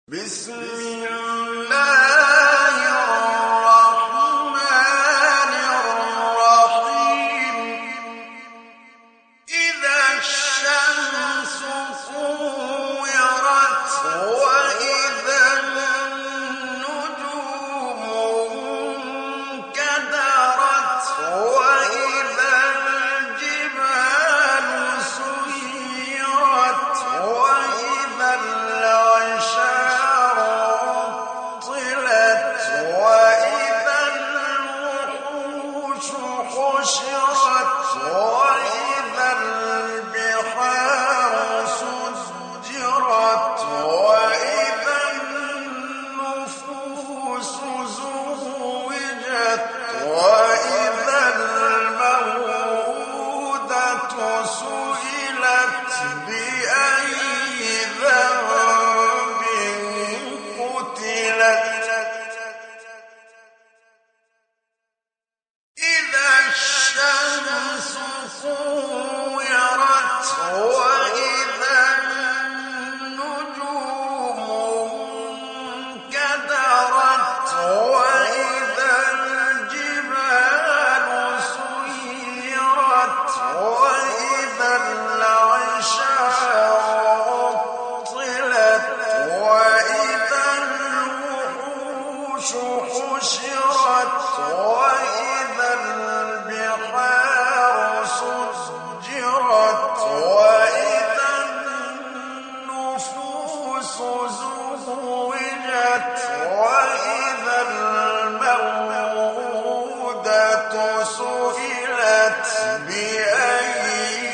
بسم الله الرحمن الرحيم إذا الشمس كورت وإذا النجوم انكدرت وإذا الجبال سيرت وإذا العشار عطلت وإذا الوحوش حشرت وإذا البحار سجرت وإذا النفوس زوجت وإذا الموءودة سئلت بأي ذنب قتلت إذا الشمس كورت وإذا النجوم انكدرت وإذا الجبال سيرت وإذا العشار عطلت وإذا الوحوش حشرت وإذا البحار سجرت وإذا النفوس زوجت وإذا الموءودة سئلت بأي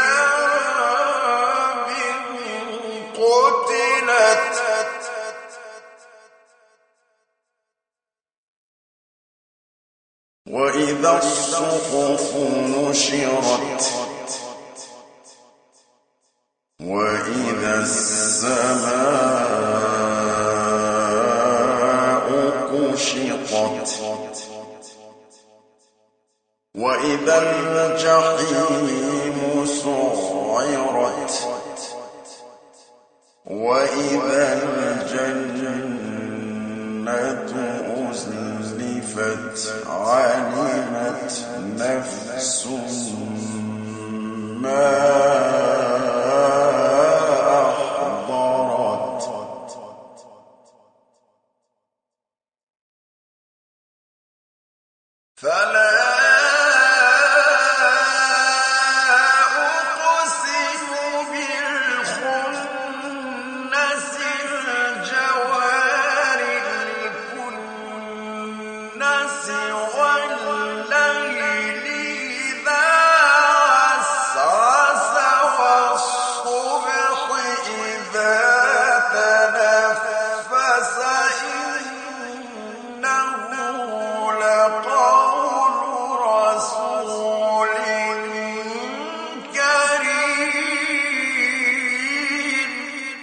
ذنب قتلت وإذا الصحف نشرت وإذا السماء كشطت وإذا الجحيم سعرت وإذا الجنة أزلفت علمت نفس ما أحضرت فلا أقسم بالخنس الجوار الكنس والليل إذا عسعس والصبح إذا تنفس إنه لقول رسول كريم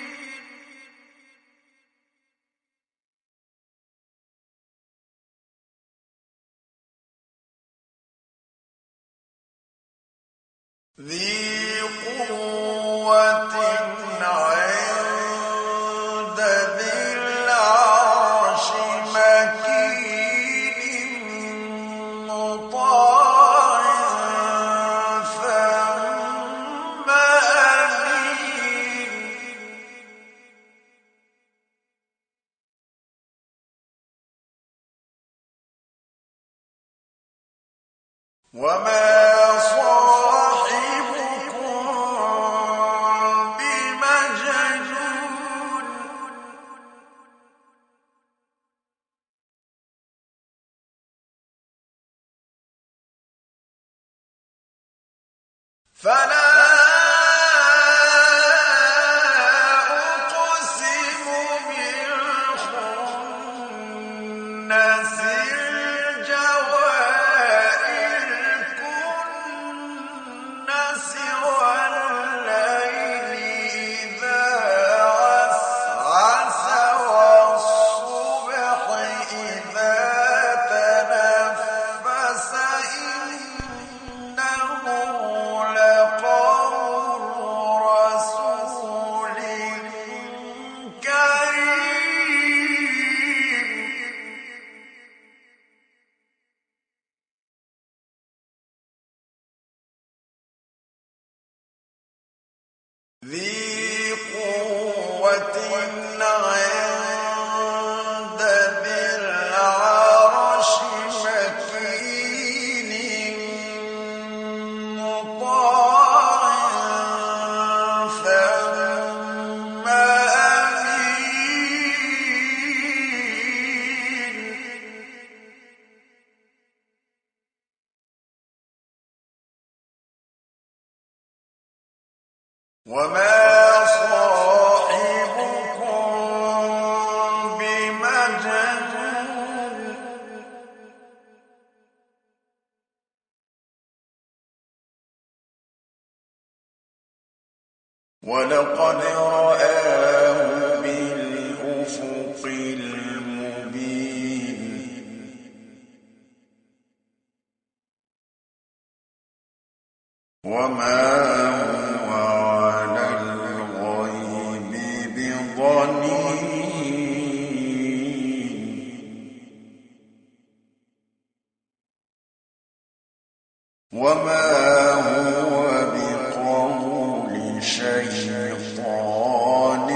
ذي قوة عند ذي العرش مكين مطاع ثم أمين وما صاحبكم بمجنون فلا أقسم بالخنس الجوار الكنس ذي قوة عند ذي العرش مكين مطاع ثم أمين. وما صاحبكم بمجنون ولقد رآه بالأفق المبين وما هو على الغيب بضنين وما هو بقول شيطان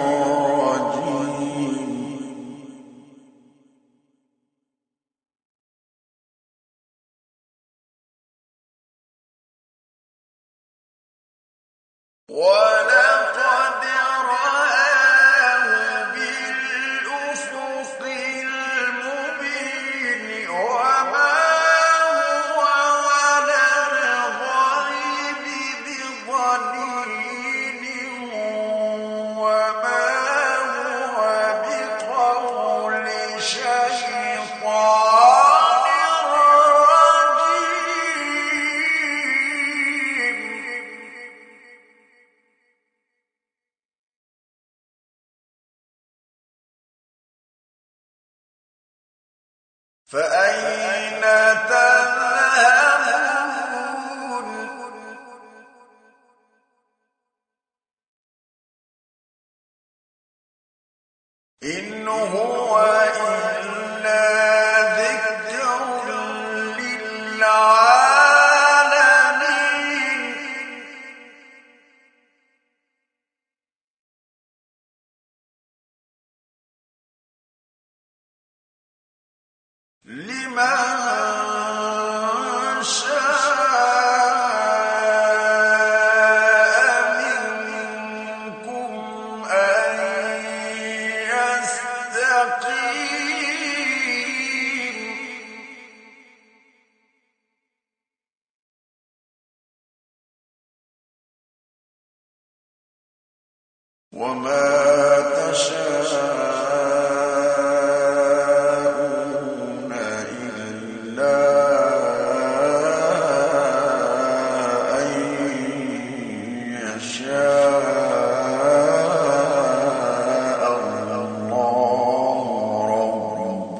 رجيم. ولقد رآه بالأفق المبين وما هو على الغيب بضنين وما هو بقول شيطان رجيم. فأين تذهبون إن هو إلا ذكر للعالمين لمن شاء منكم أن يستقيم. وما تشاءون إلا أن يشاء الله رب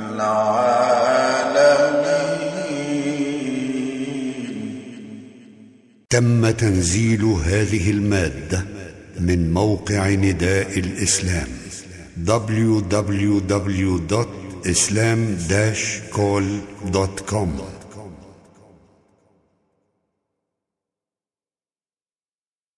العالمين. تم تنزيل هذه المادة من موقع نداء الإسلام www.islam-call.com